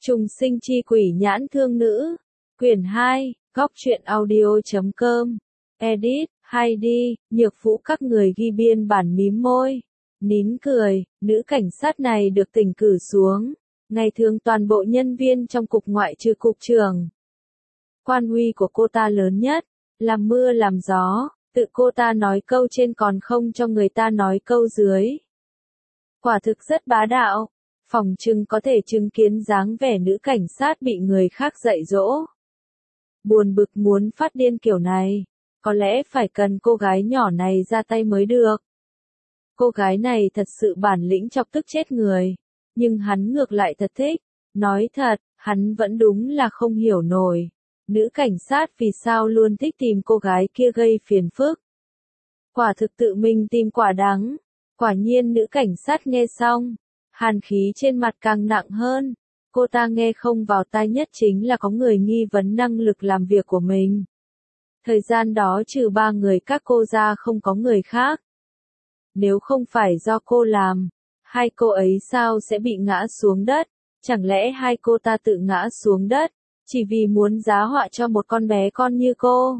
Trùng sinh chi quỷ nhãn thương nữ. Quyển 2, góc truyện audio.com. Edit, hay đi, nhược vũ các người ghi biên bản mím môi. Nín cười, nữ cảnh sát này được tỉnh cử xuống. Ngày thường toàn bộ nhân viên trong cục ngoại trừ cục trưởng. Quan uy của cô ta lớn nhất, làm mưa làm gió, tự cô ta nói câu trên còn không cho người ta nói câu dưới. Quả thực rất bá đạo, phỏng chừng có thể chứng kiến dáng vẻ nữ cảnh sát bị người khác dạy dỗ. Buồn bực muốn phát điên kiểu này, có lẽ phải cần cô gái nhỏ này ra tay mới được. Cô gái này thật sự bản lĩnh chọc tức chết người, nhưng hắn ngược lại thật thích. Nói thật, hắn vẫn đúng là không hiểu nổi. Nữ cảnh sát vì sao luôn thích tìm cô gái kia gây phiền phức. Quả thực tự mình tìm quả đắng. Quả nhiên nữ cảnh sát nghe xong, hàn khí trên mặt càng nặng hơn. Cô ta nghe không vào tai nhất chính là có người nghi vấn năng lực làm việc của mình. Thời gian đó trừ 3 người các cô ra không có người khác. Nếu không phải do cô làm, hai cô ấy sao sẽ bị ngã xuống đất? Chẳng lẽ hai cô ta tự ngã xuống đất, chỉ vì muốn giá họa cho một con bé con như cô?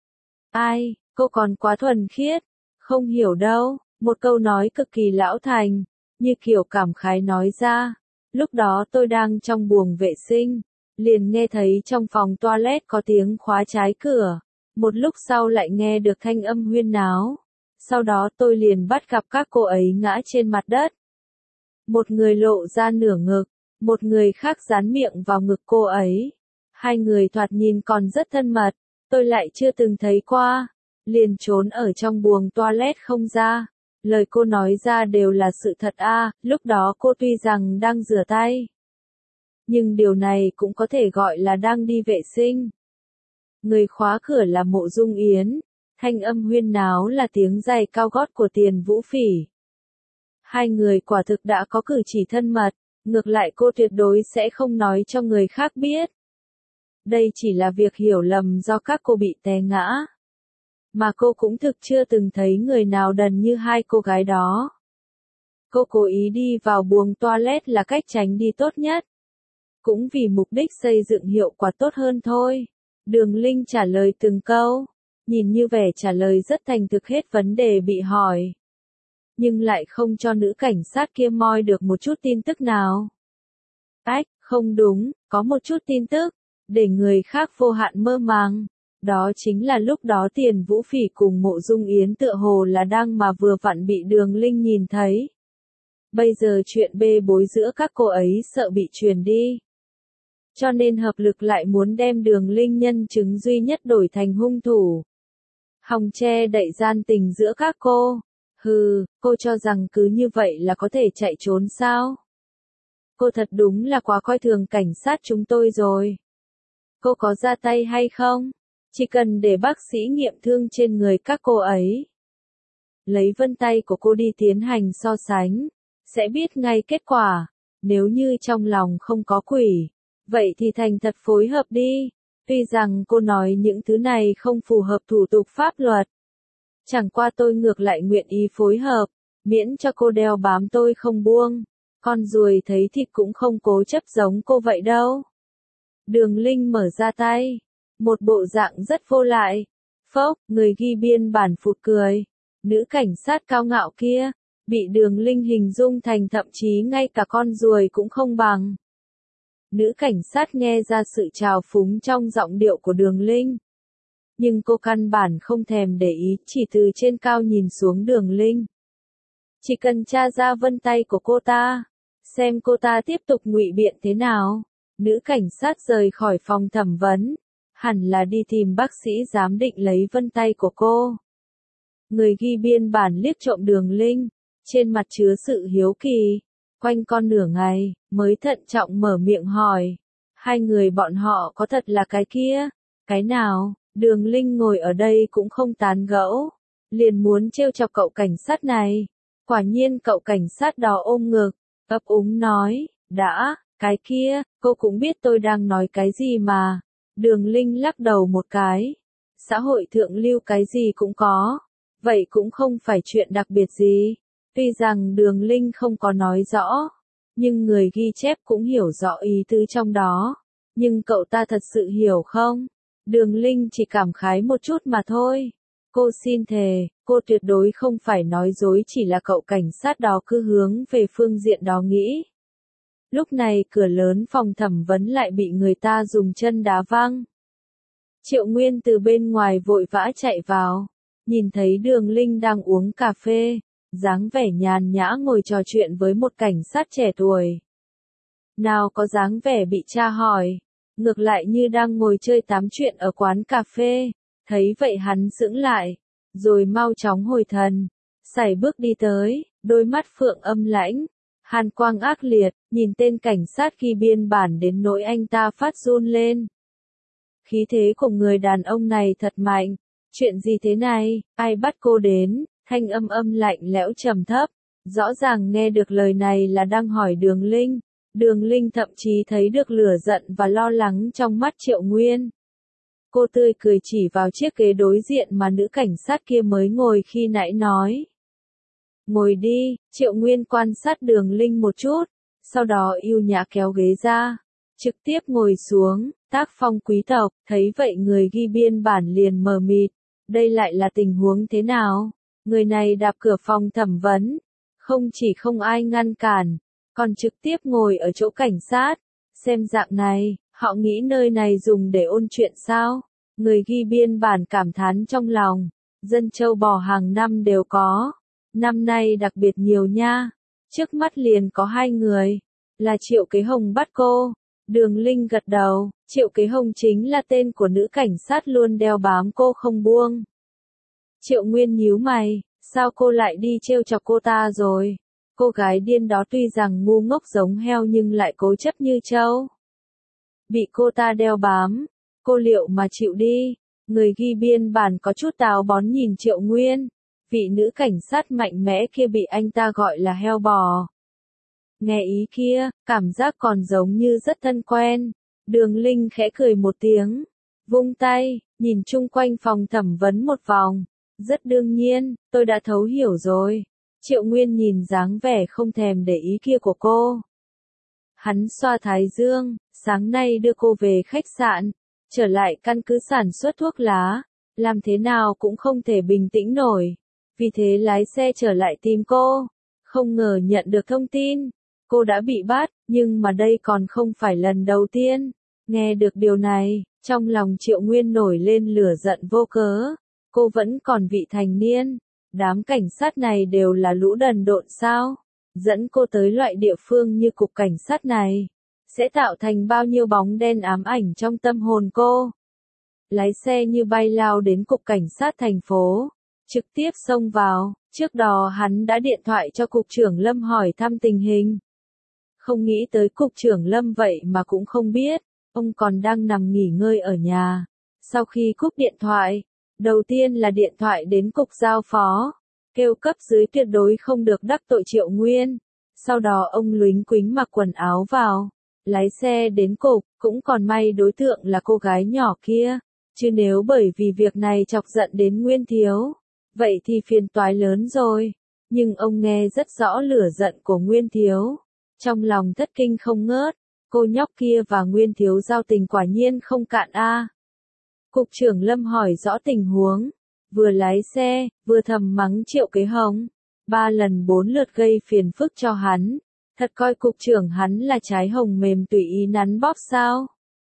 Ai, cô còn quá thuần khiết, không hiểu đâu. Một câu nói cực kỳ lão thành, như kiểu cảm khái nói ra. Lúc đó tôi đang trong buồng vệ sinh, liền nghe thấy trong phòng toilet có tiếng khóa trái cửa. Một lúc sau lại nghe được thanh âm huyên náo. Sau đó tôi liền bắt gặp các cô ấy ngã trên mặt đất. Một người lộ ra nửa ngực, một người khác dán miệng vào ngực cô ấy. Hai người thoạt nhìn còn rất thân mật, tôi lại chưa từng thấy qua. Liền trốn ở trong buồng toilet không ra. Lời cô nói ra đều là sự thật a. Lúc đó cô tuy rằng đang rửa tay, nhưng điều này cũng có thể gọi là đang đi vệ sinh. Người khóa cửa là Mộ Dung Yến, thanh âm huyên náo là tiếng giày cao gót của Tiền Vũ Phỉ. Hai người quả thực đã có cử chỉ thân mật, ngược lại cô tuyệt đối sẽ không nói cho người khác biết. Đây chỉ là việc hiểu lầm do các cô bị té ngã. Mà cô cũng thực chưa từng thấy người nào đần như hai cô gái đó. Cô cố ý đi vào buồng toilet là cách tránh đi tốt nhất. Cũng vì mục đích xây dựng hiệu quả tốt hơn thôi. Đường Linh trả lời từng câu, nhìn như vẻ trả lời rất thành thực hết vấn đề bị hỏi. Nhưng lại không cho nữ cảnh sát kia moi được một chút tin tức nào. Ách, không đúng, có một chút tin tức, để người khác vô hạn mơ màng. Đó chính là lúc đó Tiền Vũ Phỉ cùng Mộ Dung Yến tựa hồ là đang mà vừa vặn bị Đường Linh nhìn thấy. Bây giờ chuyện bê bối giữa các cô ấy sợ bị truyền đi. Cho nên hợp lực lại muốn đem Đường Linh nhân chứng duy nhất đổi thành hung thủ. Hòng che đậy gian tình giữa các cô. Hừ, cô cho rằng cứ như vậy là có thể chạy trốn sao? Cô thật đúng là quá coi thường cảnh sát chúng tôi rồi. Cô có ra tay hay không? Chỉ cần để bác sĩ nghiệm thương trên người các cô ấy. Lấy vân tay của cô đi tiến hành so sánh, sẽ biết ngay kết quả. Nếu như trong lòng không có quỷ, vậy thì thành thật phối hợp đi. Tuy rằng cô nói những thứ này không phù hợp thủ tục pháp luật. Chẳng qua tôi ngược lại nguyện ý phối hợp, miễn cho cô đeo bám tôi không buông. Con ruồi thấy thịt cũng không cố chấp giống cô vậy đâu. Đường Linh mở ra tay. Một bộ dạng rất vô lại. Phốc, người ghi biên bản phụt cười. Nữ cảnh sát cao ngạo kia, bị Đường Linh hình dung thành thậm chí ngay cả con ruồi cũng không bằng. Nữ cảnh sát nghe ra sự trào phúng trong giọng điệu của Đường Linh. Nhưng cô căn bản không thèm để ý, chỉ từ trên cao nhìn xuống Đường Linh. Chỉ cần tra ra vân tay của cô ta, xem cô ta tiếp tục ngụy biện thế nào. Nữ cảnh sát rời khỏi phòng thẩm vấn. Hẳn là đi tìm bác sĩ giám định lấy vân tay của cô. Người ghi biên bản liếc trộm Đường Linh, trên mặt chứa sự hiếu kỳ. Quanh con nửa ngày, mới thận trọng mở miệng hỏi. Hai người bọn họ có thật là cái kia? Cái nào? Đường Linh ngồi ở đây cũng không tán gẫu. Liền muốn trêu chọc cậu cảnh sát này. Quả nhiên cậu cảnh sát đó ôm ngực, ấp úng nói. Đã, cái kia, cô cũng biết tôi đang nói cái gì mà. Đường Linh lắc đầu một cái. Xã hội thượng lưu cái gì cũng có. Vậy cũng không phải chuyện đặc biệt gì. Tuy rằng Đường Linh không có nói rõ. nhưng người ghi chép cũng hiểu rõ ý tứ trong đó. Nhưng cậu ta thật sự hiểu không? Đường Linh chỉ cảm khái một chút mà thôi. Cô xin thề, cô tuyệt đối không phải nói dối, chỉ là cậu cảnh sát đó cứ hướng về phương diện đó nghĩ. Lúc này cửa lớn phòng thẩm vấn lại bị người ta dùng chân đá văng. Triệu Nguyên từ bên ngoài vội vã chạy vào, nhìn thấy Đường Linh đang uống cà phê, dáng vẻ nhàn nhã ngồi trò chuyện với một cảnh sát trẻ tuổi. Nào có dáng vẻ bị tra hỏi, ngược lại như đang ngồi chơi tám chuyện ở quán cà phê. Thấy vậy hắn sững lại, rồi mau chóng hồi thần, sải bước đi tới, đôi mắt phượng âm lãnh, hàn quang ác liệt, nhìn tên cảnh sát ghi biên bản đến nỗi anh ta phát run lên. Khí thế của người đàn ông này thật mạnh. Chuyện gì thế này, ai bắt cô đến? Thanh âm lạnh lẽo trầm thấp, rõ ràng nghe được lời này là đang hỏi Đường Linh. Đường Linh thậm chí thấy được lửa giận và lo lắng trong mắt Triệu Nguyên. Cô tươi cười chỉ vào chiếc ghế đối diện mà nữ cảnh sát kia mới ngồi khi nãy nói. Ngồi đi. Triệu Nguyên quan sát Đường Linh một chút, sau đó ưu nhã kéo ghế ra, trực tiếp ngồi xuống, tác phong quý tộc. Thấy vậy người ghi biên bản liền mờ mịt, đây lại là tình huống thế nào? Người này đạp cửa phòng thẩm vấn, không chỉ không ai ngăn cản, còn trực tiếp ngồi ở chỗ cảnh sát. Xem dạng này, họ nghĩ nơi này dùng để ôn chuyện sao? Người ghi biên bản cảm thán trong lòng, dân châu bò hàng năm đều có, năm nay đặc biệt nhiều nha. Trước mắt liền có 2 người, là Triệu Kế Hồng bắt cô. Đường Linh gật đầu, Triệu Kế Hồng chính là tên của nữ cảnh sát luôn đeo bám cô không buông. Triệu Nguyên nhíu mày, sao cô lại đi trêu chọc cô ta rồi? Cô gái điên đó tuy rằng ngu ngốc giống heo nhưng lại cố chấp như trâu. Bị cô ta đeo bám, cô liệu mà chịu đi? Người ghi biên bản có chút táo bón nhìn Triệu Nguyên, vị nữ cảnh sát mạnh mẽ kia bị anh ta gọi là heo bò. Nghe ý kia, cảm giác còn giống như rất thân quen. Đường Linh khẽ cười một tiếng, vung tay, nhìn chung quanh phòng thẩm vấn một vòng. Rất đương nhiên, tôi đã thấu hiểu rồi. Triệu Nguyên nhìn dáng vẻ không thèm để ý kia của cô. Hắn xoa thái dương, sáng nay đưa cô về khách sạn, trở lại căn cứ sản xuất thuốc lá, làm thế nào cũng không thể bình tĩnh nổi. Vì thế lái xe trở lại tìm cô, không ngờ nhận được thông tin, cô đã bị bắt, nhưng mà đây còn không phải lần đầu tiên. Nghe được điều này, trong lòng Triệu Nguyên nổi lên lửa giận vô cớ. Cô vẫn còn vị thành niên, đám cảnh sát này đều là lũ đần độn sao? Dẫn cô tới loại địa phương như cục cảnh sát này, sẽ tạo thành bao nhiêu bóng đen ám ảnh trong tâm hồn cô. Lái xe như bay lao đến cục cảnh sát thành phố, trực tiếp xông vào. Trước đó hắn đã điện thoại cho cục trưởng Lâm hỏi thăm tình hình. Không nghĩ tới cục trưởng Lâm vậy mà cũng không biết, ông còn đang nằm nghỉ ngơi ở nhà. Sau khi cúp điện thoại, đầu tiên là điện thoại đến cục giao phó, kêu cấp dưới tuyệt đối không được đắc tội Triệu Nguyên. Sau đó ông lúnh quính mặc quần áo vào, lái xe đến cục, cũng còn may đối tượng là cô gái nhỏ kia, chứ nếu bởi vì việc này chọc giận đến Nguyên Thiếu, vậy thì phiền toái lớn rồi. Nhưng ông nghe rất rõ lửa giận của Nguyên Thiếu, trong lòng thất kinh không ngớt, cô nhóc kia và Nguyên Thiếu giao tình quả nhiên không cạn a. Cục trưởng Lâm hỏi rõ tình huống, vừa lái xe, vừa thầm mắng Triệu Kế Hồng, 3 lần 4 lượt gây phiền phức cho hắn, thật coi cục trưởng hắn là trái hồng mềm tùy ý nắn bóp sao.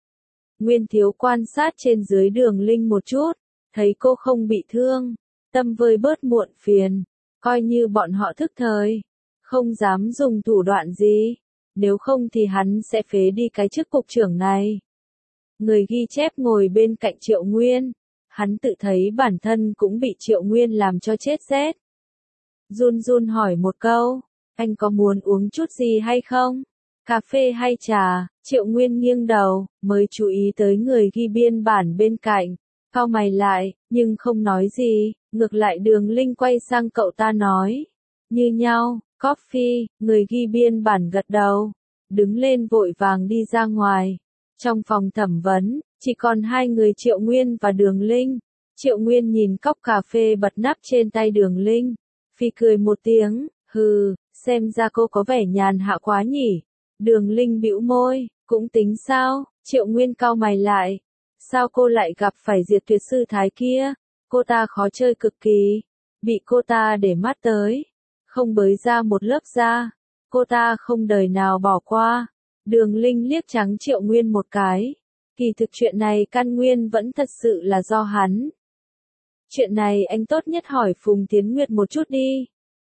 Nguyên Thiếu quan sát trên dưới Đường Linh một chút, thấy cô không bị thương, tâm vơi bớt muộn phiền, coi như bọn họ thức thời, không dám dùng thủ đoạn gì, nếu không thì hắn sẽ phế đi cái chức cục trưởng này. Người ghi chép ngồi bên cạnh Triệu Nguyên, hắn tự thấy bản thân cũng bị Triệu Nguyên làm cho chết rét. Run run hỏi một câu, anh có muốn uống chút gì hay không? Cà phê hay trà? Triệu Nguyên nghiêng đầu, mới chú ý tới người ghi biên bản bên cạnh, cau mày lại, nhưng không nói gì, ngược lại Đường Linh quay sang cậu ta nói, như nhau, coffee. Người ghi biên bản gật đầu, đứng lên vội vàng đi ra ngoài. Trong phòng thẩm vấn, chỉ còn 2 người Triệu Nguyên và Đường Linh. Triệu Nguyên nhìn cốc cà phê bật nắp trên tay Đường Linh, phì cười một tiếng, hừ, Xem ra cô có vẻ nhàn hạ quá nhỉ. Đường Linh bĩu môi, cũng tính sao? Triệu Nguyên cau mày lại. Sao cô lại gặp phải Diệt Tuyệt Sư Thái kia? Cô ta khó chơi cực kỳ. Bị cô ta để mắt tới. Không bới ra một lớp da. Cô ta không đời nào bỏ qua. Đường Linh liếc trắng Triệu Nguyên một cái. Kỳ thực chuyện này căn nguyên vẫn thật sự là do hắn. Chuyện này anh tốt nhất hỏi Phùng Tiến Nguyệt một chút đi.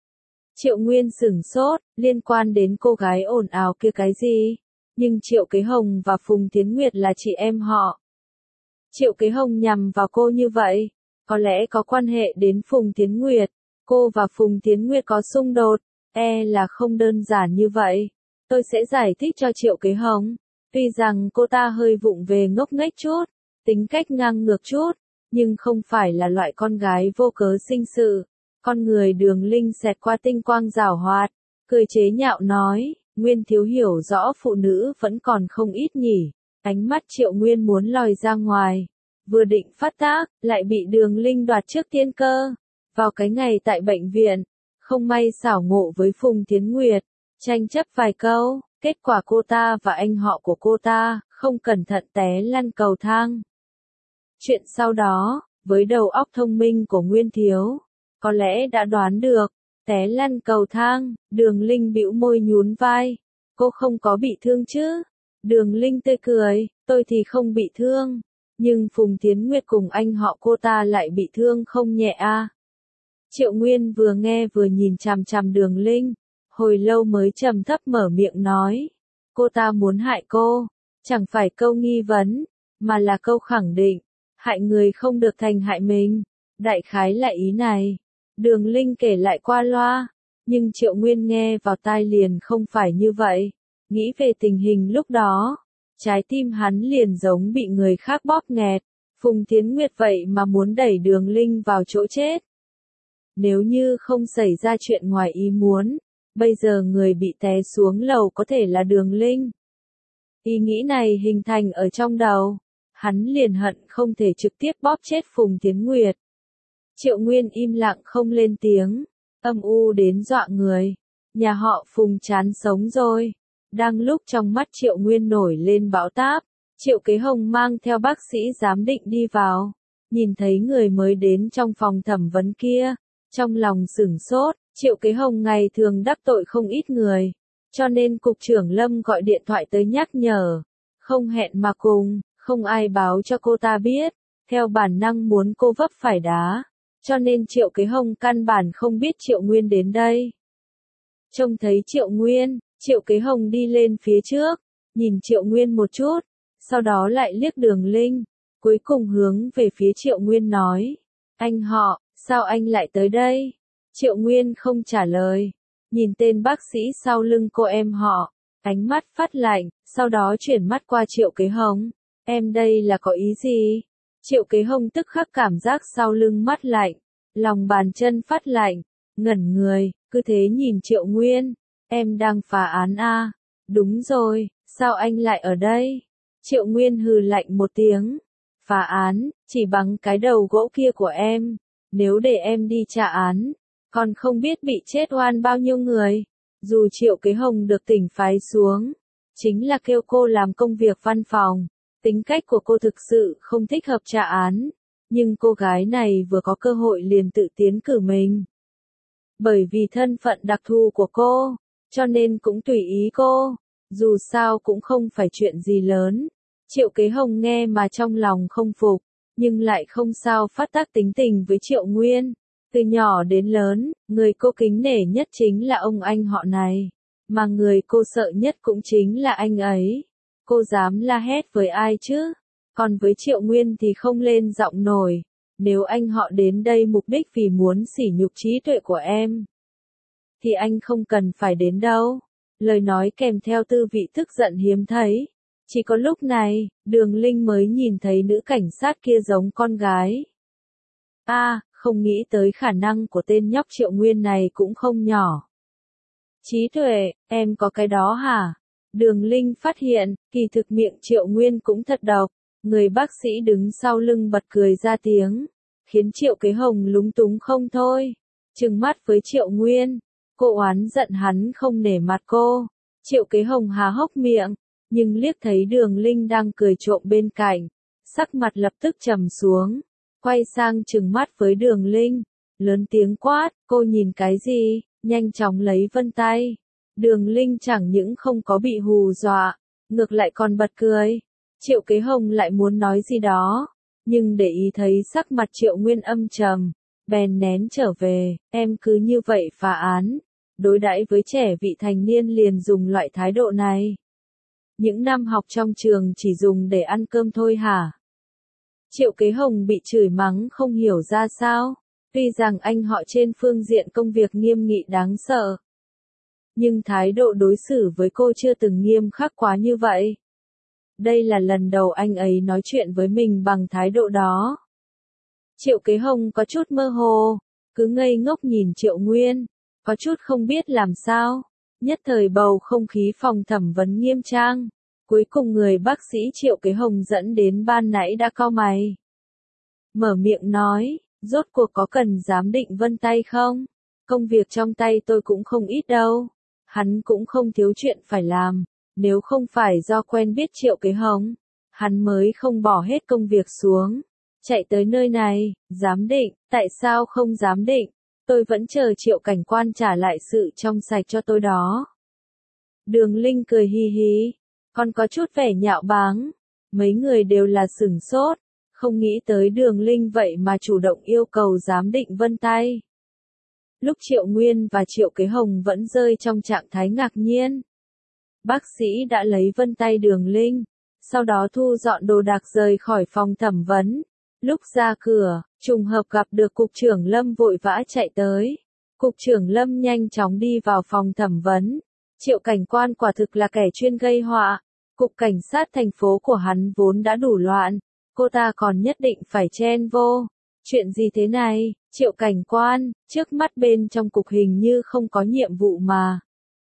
Triệu Nguyên sửng sốt, liên quan đến cô gái ồn ào kia cái gì? Nhưng Triệu Kế Hồng và Phùng Tiến Nguyệt là chị em họ. Triệu Kế Hồng nhằm vào cô như vậy, có lẽ có quan hệ đến Phùng Tiến Nguyệt. Cô và Phùng Tiến Nguyệt có xung đột, là không đơn giản như vậy. Tôi sẽ giải thích cho Triệu Kế Hồng. Tuy rằng cô ta hơi vụng về ngốc nghếch chút, tính cách ngang ngược chút, nhưng không phải là loại con gái vô cớ sinh sự. Con người Đường Linh xẹt qua tinh quang giảo hoạt, cười chế nhạo nói, Nguyên thiếu hiểu rõ phụ nữ vẫn còn không ít nhỉ. Ánh mắt Triệu Nguyên muốn lòi ra ngoài, vừa định phát tác, lại bị Đường Linh đoạt trước tiên cơ. Vào cái ngày tại bệnh viện, không may xảo ngộ với Phùng Tiến Nguyệt, tranh chấp vài câu, kết quả cô ta và anh họ của cô ta, không cẩn thận té lăn cầu thang. Chuyện sau đó, với đầu óc thông minh của Nguyên thiếu, có lẽ đã đoán được, té lăn cầu thang. Đường Linh bĩu môi nhún vai. Cô không có bị thương chứ? Đường Linh tươi cười, tôi thì không bị thương. Nhưng Phùng Tiến Nguyệt cùng anh họ cô ta lại bị thương không nhẹ à. Triệu Nguyên vừa nghe vừa nhìn chằm chằm Đường Linh, hồi lâu mới trầm thấp mở miệng nói. Cô ta muốn hại cô, chẳng phải câu nghi vấn, mà là câu khẳng định. Hại người không được thành hại mình. Đại khái là ý này. Đường Linh kể lại qua loa, nhưng Triệu Nguyên nghe vào tai liền không phải như vậy. Nghĩ về tình hình lúc đó, trái tim hắn liền giống bị người khác bóp nghẹt. Phùng Tiến Nguyệt vậy mà muốn đẩy Đường Linh vào chỗ chết. Nếu như không xảy ra chuyện ngoài ý muốn, bây giờ người bị té xuống lầu có thể là Đường Linh. Ý nghĩ này hình thành ở trong đầu, hắn liền hận không thể trực tiếp bóp chết Phùng Tiến Nguyệt. Triệu Nguyên im lặng không lên tiếng, âm u đến dọa người. Nhà họ Phùng chán sống rồi. Đang lúc trong mắt Triệu Nguyên nổi lên bão táp, Triệu Kế Hồng mang theo bác sĩ giám định đi vào, nhìn thấy người mới đến trong phòng thẩm vấn kia, trong lòng sửng sốt. Triệu Kế Hồng ngày thường đắc tội không ít người, cho nên cục trưởng Lâm gọi điện thoại tới nhắc nhở, không hẹn mà cùng, không ai báo cho cô ta biết, theo bản năng muốn cô vấp phải đá. Cho nên Triệu Kế Hồng căn bản không biết Triệu Nguyên đến đây. Trông thấy Triệu Nguyên, Triệu Kế Hồng đi lên phía trước, nhìn Triệu Nguyên một chút, sau đó lại liếc Đường Linh, cuối cùng hướng về phía Triệu Nguyên nói, anh họ, sao anh lại tới đây? Triệu Nguyên không trả lời, nhìn tên bác sĩ sau lưng cô em họ, ánh mắt phát lạnh, sau đó chuyển mắt qua Triệu Kế Hồng, em đây là có ý gì? Triệu Kế Hồng tức khắc cảm giác sau lưng mắt lạnh, lòng bàn chân phát lạnh, ngẩn người, cứ thế nhìn Triệu Nguyên, em đang phá án à? Đúng rồi, sao anh lại ở đây? Triệu Nguyên hừ lạnh một tiếng, phá án, chỉ bằng cái đầu gỗ kia của em, nếu để em đi trả án, còn không biết bị chết oan bao nhiêu người. Dù Triệu Kế Hồng được tỉnh phái xuống, chính là kêu cô làm công việc văn phòng. Tính cách của cô thực sự không thích hợp trả án, nhưng cô gái này vừa có cơ hội liền tự tiến cử mình. Bởi vì thân phận đặc thù của cô, cho nên cũng tùy ý cô, dù sao cũng không phải chuyện gì lớn. Triệu Kế Hồng nghe mà trong lòng không phục, nhưng lại không sao phát tác tính tình với Triệu Nguyên. Từ nhỏ đến lớn, người cô kính nể nhất chính là ông anh họ này, mà người cô sợ nhất cũng chính là anh ấy. Cô dám la hét với ai chứ? Còn với Triệu Nguyên thì không lên giọng nổi. Nếu anh họ đến đây mục đích vì muốn sỉ nhục trí tuệ của em, thì anh không cần phải đến đâu. Lời nói kèm theo tư vị tức giận hiếm thấy. Chỉ có lúc này, Đường Linh mới nhìn thấy nữ cảnh sát kia giống con gái. Không nghĩ tới khả năng của tên nhóc Triệu Nguyên này cũng không nhỏ. Trí tuệ, em có cái đó hả? Đường Linh phát hiện, kỳ thực miệng Triệu Nguyên cũng thật độc. Người bác sĩ đứng sau lưng bật cười ra tiếng, khiến Triệu Kế Hồng lúng túng không thôi. Trừng mắt với Triệu Nguyên, Cô oán giận hắn không nể mặt cô. Triệu Kế Hồng há hốc miệng, nhưng liếc thấy Đường Linh đang cười trộm bên cạnh, sắc mặt lập tức trầm xuống, quay sang trừng mắt với Đường Linh, lớn tiếng quát, cô nhìn cái gì, nhanh chóng lấy vân tay. Đường Linh chẳng những không có bị hù dọa, ngược lại còn bật cười. Triệu Kế Hồng lại muốn nói gì đó, nhưng để ý thấy sắc mặt Triệu Nguyên âm trầm, bèn nén trở về, em cứ như vậy phá án, đối đãi với trẻ vị thành niên liền dùng loại thái độ này. Những năm học trong trường chỉ dùng để ăn cơm thôi hả? Triệu Kế Hồng bị chửi mắng không hiểu ra sao, tuy rằng anh họ trên phương diện công việc nghiêm nghị đáng sợ, nhưng thái độ đối xử với cô chưa từng nghiêm khắc quá như vậy. Đây là lần đầu anh ấy nói chuyện với mình bằng thái độ đó. Triệu Kế Hồng có chút mơ hồ, cứ ngây ngốc nhìn Triệu Nguyên, có chút không biết làm sao. Nhất thời bầu không khí phòng thẩm vấn nghiêm trang. Cuối cùng người bác sĩ Triệu Kế Hồng dẫn đến ban nãy đã cau mày. Mở miệng nói, rốt cuộc có cần giám định vân tay không? Công việc trong tay tôi cũng không ít đâu. Hắn cũng không thiếu chuyện phải làm. Nếu không phải do quen biết Triệu Kế Hồng, hắn mới không bỏ hết công việc xuống. Chạy tới nơi này, giám định, tại sao không giám định? Tôi vẫn chờ Triệu cảnh quan trả lại sự trong sạch cho tôi đó. Đường Linh cười hi hi, còn có chút vẻ nhạo báng. Mấy người đều là sửng sốt, không nghĩ tới Đường Linh vậy mà chủ động yêu cầu giám định vân tay. Lúc Triệu Nguyên và Triệu Kế Hồng vẫn rơi trong trạng thái ngạc nhiên. Bác sĩ đã lấy vân tay Đường Linh, sau đó thu dọn đồ đạc rời khỏi phòng thẩm vấn. Lúc ra cửa, trùng hợp gặp được Cục trưởng Lâm vội vã chạy tới. Cục trưởng Lâm nhanh chóng đi vào phòng thẩm vấn. Triệu cảnh quan quả thực là kẻ chuyên gây họa. Cục cảnh sát thành phố của hắn vốn đã đủ loạn, cô ta còn nhất định phải chen vô. Chuyện gì thế này, Triệu cảnh quan, trước mắt bên trong cục hình như không có nhiệm vụ mà.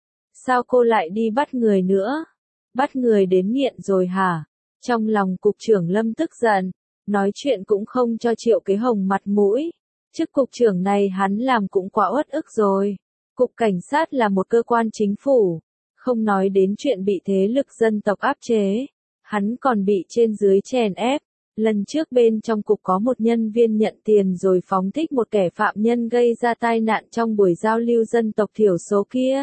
Sao cô lại đi bắt người nữa? Bắt người đến nghiện rồi hả? Trong lòng Cục trưởng Lâm tức giận, nói chuyện cũng không cho Triệu Kế Hồng mặt mũi. Chức cục trưởng này hắn làm cũng quá uất ức rồi. Cục cảnh sát là một cơ quan chính phủ, không nói đến chuyện bị thế lực dân tộc áp chế, hắn còn bị trên dưới chèn ép. Lần trước bên trong cục có một nhân viên nhận tiền rồi phóng thích một kẻ phạm nhân gây ra tai nạn trong buổi giao lưu dân tộc thiểu số kia.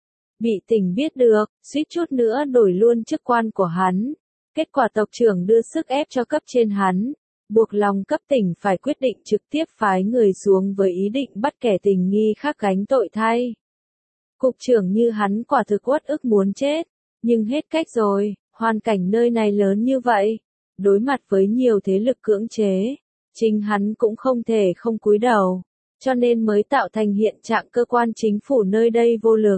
Bị tỉnh biết được, suýt chút nữa đổi luôn chức quan của hắn. Kết quả tộc trưởng đưa sức ép cho cấp trên hắn, buộc lòng cấp tỉnh phải quyết định trực tiếp phái người xuống với ý định bắt kẻ tình nghi khác gánh tội thay. Cục trưởng như hắn quả thực uất ức muốn chết, nhưng hết cách rồi, hoàn cảnh nơi này lớn như vậy, đối mặt với nhiều thế lực cưỡng chế, chính hắn cũng không thể không cúi đầu, cho nên mới tạo thành hiện trạng cơ quan chính phủ nơi đây vô lực.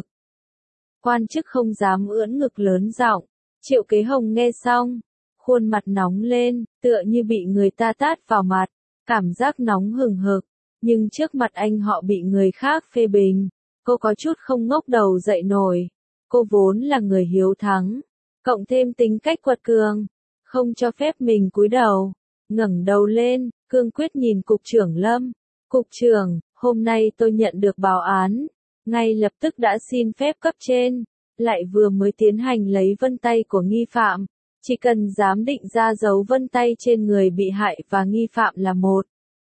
Quan chức không dám ưỡn ngực lớn giọng. Triệu Kế Hồng nghe xong, khuôn mặt nóng lên, tựa như bị người ta tát vào mặt, cảm giác nóng hừng hực, nhưng trước mặt anh họ bị người khác phê bình, cô có chút không ngóc đầu dậy nổi. Cô vốn là người hiếu thắng, cộng thêm tính cách quật cường, không cho phép mình cúi đầu, ngẩng đầu lên, cương quyết nhìn Cục trưởng Lâm. Cục trưởng, hôm nay tôi nhận được báo án, ngay lập tức đã xin phép cấp trên, lại vừa mới tiến hành lấy vân tay của nghi phạm, chỉ cần giám định ra dấu vân tay trên người bị hại và nghi phạm là một.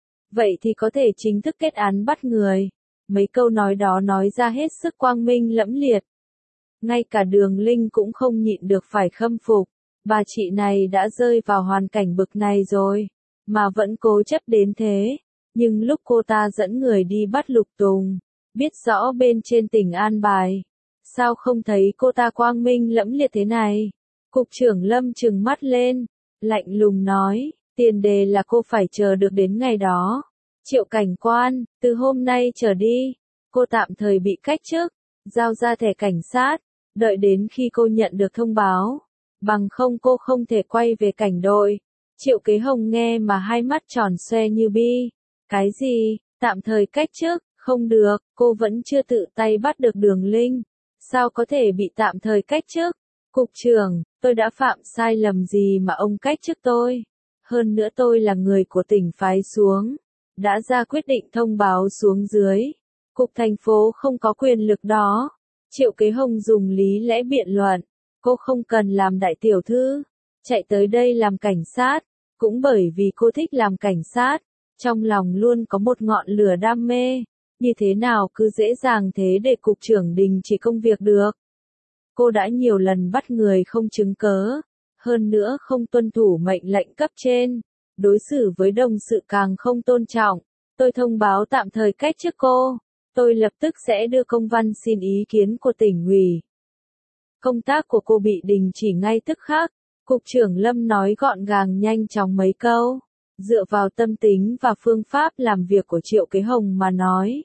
Vậy thì có thể chính thức kết án bắt người. Mấy câu nói đó nói ra hết sức quang minh lẫm liệt. Ngay cả Đường Linh cũng không nhịn được phải khâm phục, bà chị này đã rơi vào hoàn cảnh bực này rồi, mà vẫn cố chấp đến thế. Nhưng lúc cô ta dẫn người đi bắt Lục Tùng, biết rõ bên trên tỉnh an bài, sao không thấy cô ta quang minh lẫm liệt thế này? Cục trưởng Lâm trừng mắt lên, lạnh lùng nói, tiền đề là cô phải chờ được đến ngày đó. Triệu cảnh quan, từ hôm nay trở đi, cô tạm thời bị cách chức, giao ra thẻ cảnh sát, đợi đến khi cô nhận được thông báo, bằng không cô không thể quay về cảnh đội. Triệu Kế Hồng nghe mà hai mắt tròn xoe như bi. Cái gì, tạm thời cách chức, không được, cô vẫn chưa tự tay bắt được Đường Linh. Sao có thể bị tạm thời cách chức? Cục trưởng, tôi đã phạm sai lầm gì mà ông cách chức tôi? Hơn nữa tôi là người của tỉnh phái xuống, đã ra quyết định thông báo xuống dưới. Cục thành phố không có quyền lực đó. Triệu Kế Hồng dùng lý lẽ biện luận. Cô không cần làm đại tiểu thư. Chạy tới đây làm cảnh sát. Cũng bởi vì cô thích làm cảnh sát. Trong lòng luôn có một ngọn lửa đam mê. Như thế nào cứ dễ dàng thế để cục trưởng đình chỉ công việc được. Cô đã nhiều lần bắt người không chứng cớ. Hơn nữa không tuân thủ mệnh lệnh cấp trên. Đối xử với đồng sự càng không tôn trọng. Tôi thông báo tạm thời cách chức cô. Tôi lập tức sẽ đưa công văn xin ý kiến của tỉnh ủy. Công tác của cô bị đình chỉ ngay tức khắc. Cục trưởng Lâm nói gọn gàng nhanh chóng mấy câu. Dựa vào tâm tính và phương pháp làm việc của Triệu Kế Hồng mà nói.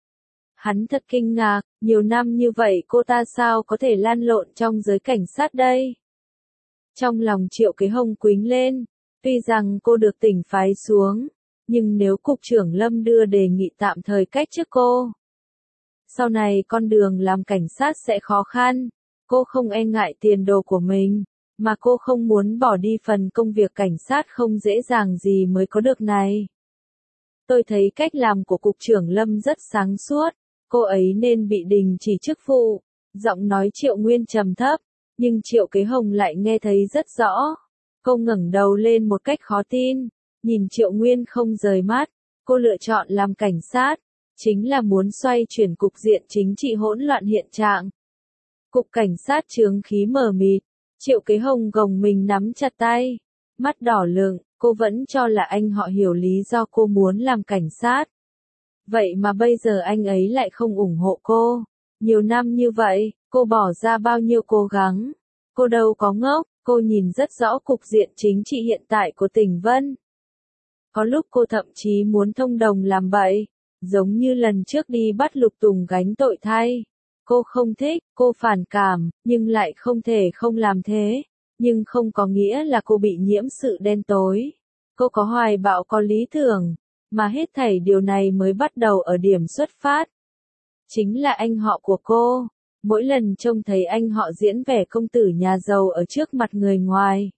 Hắn thật kinh ngạc, nhiều năm như vậy cô ta sao có thể lan lộn trong giới cảnh sát đây? Trong lòng Triệu Kế Hồng quýnh lên, tuy rằng cô được tỉnh phái xuống, nhưng nếu Cục trưởng Lâm đưa đề nghị tạm thời cách chức cô, sau này con đường làm cảnh sát sẽ khó khăn, cô không e ngại tiền đồ của mình, mà cô không muốn bỏ đi phần công việc cảnh sát không dễ dàng gì mới có được này. Tôi thấy cách làm của Cục trưởng Lâm rất sáng suốt, cô ấy nên bị đình chỉ chức vụ. Giọng nói Triệu Nguyên trầm thấp, nhưng Triệu Kế Hồng lại nghe thấy rất rõ. Cô ngẩng đầu lên một cách khó tin, nhìn Triệu Nguyên không rời mắt. Cô lựa chọn làm cảnh sát, chính là muốn xoay chuyển cục diện chính trị hỗn loạn hiện trạng. Cục cảnh sát chướng khí mờ mịt, Triệu Kế Hồng gồng mình nắm chặt tay, mắt đỏ lựng, cô vẫn cho là anh họ hiểu lý do cô muốn làm cảnh sát. Vậy mà bây giờ anh ấy lại không ủng hộ cô. Nhiều năm như vậy, cô bỏ ra bao nhiêu cố gắng. Cô đâu có ngốc, cô nhìn rất rõ cục diện chính trị hiện tại của tỉnh Vân. Có lúc cô thậm chí muốn thông đồng làm bậy, giống như lần trước đi bắt Lục Tùng gánh tội thay. Cô không thích, cô phản cảm, nhưng lại không thể không làm thế. Nhưng không có nghĩa là cô bị nhiễm sự đen tối. Cô có hoài bão có lý tưởng, mà hết thảy điều này mới bắt đầu ở điểm xuất phát. Chính là anh họ của cô. Mỗi lần trông thấy anh họ diễn vẻ công tử nhà giàu ở trước mặt người ngoài,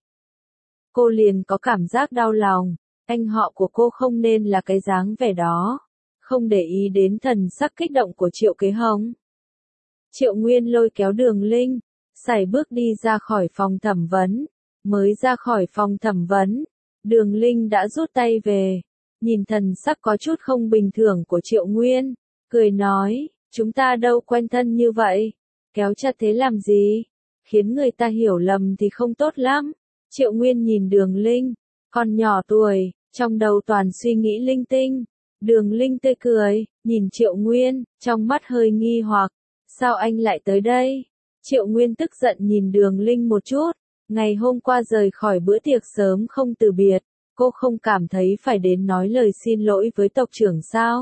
cô liền có cảm giác đau lòng. Anh họ của cô không nên là cái dáng vẻ đó. Không để ý đến thần sắc kích động của Triệu Kế Hồng. Triệu Nguyên lôi kéo Đường Linh, sải bước đi ra khỏi phòng thẩm vấn. Mới ra khỏi phòng thẩm vấn, Đường Linh đã rút tay về. Nhìn thần sắc có chút không bình thường của Triệu Nguyên, cười nói, chúng ta đâu quen thân như vậy, kéo chặt thế làm gì, khiến người ta hiểu lầm thì không tốt lắm. Triệu Nguyên nhìn Đường Linh, còn nhỏ tuổi, trong đầu toàn suy nghĩ linh tinh. Đường Linh tươi cười, nhìn Triệu Nguyên, trong mắt hơi nghi hoặc, sao anh lại tới đây? Triệu Nguyên tức giận nhìn Đường Linh một chút, ngày hôm qua rời khỏi bữa tiệc sớm không từ biệt. Cô không cảm thấy phải đến nói lời xin lỗi với tộc trưởng sao?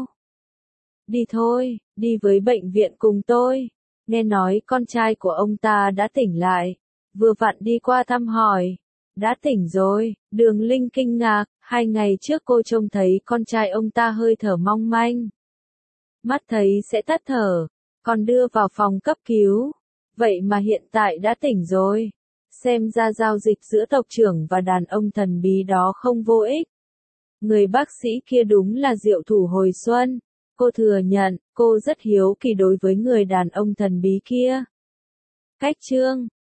Đi thôi, đi với bệnh viện cùng tôi. Nghe nói con trai của ông ta đã tỉnh lại. Vừa vặn đi qua thăm hỏi. Đã tỉnh rồi, Đường Linh kinh ngạc, 2 ngày trước cô trông thấy con trai ông ta hơi thở mong manh. Mắt thấy sẽ tắt thở, còn đưa vào phòng cấp cứu. Vậy mà hiện tại đã tỉnh rồi. Xem ra giao dịch giữa tộc trưởng và đàn ông thần bí đó không vô ích. Người bác sĩ kia đúng là diệu thủ hồi xuân. Cô thừa nhận, cô rất hiếu kỳ đối với người đàn ông thần bí kia. Cách chương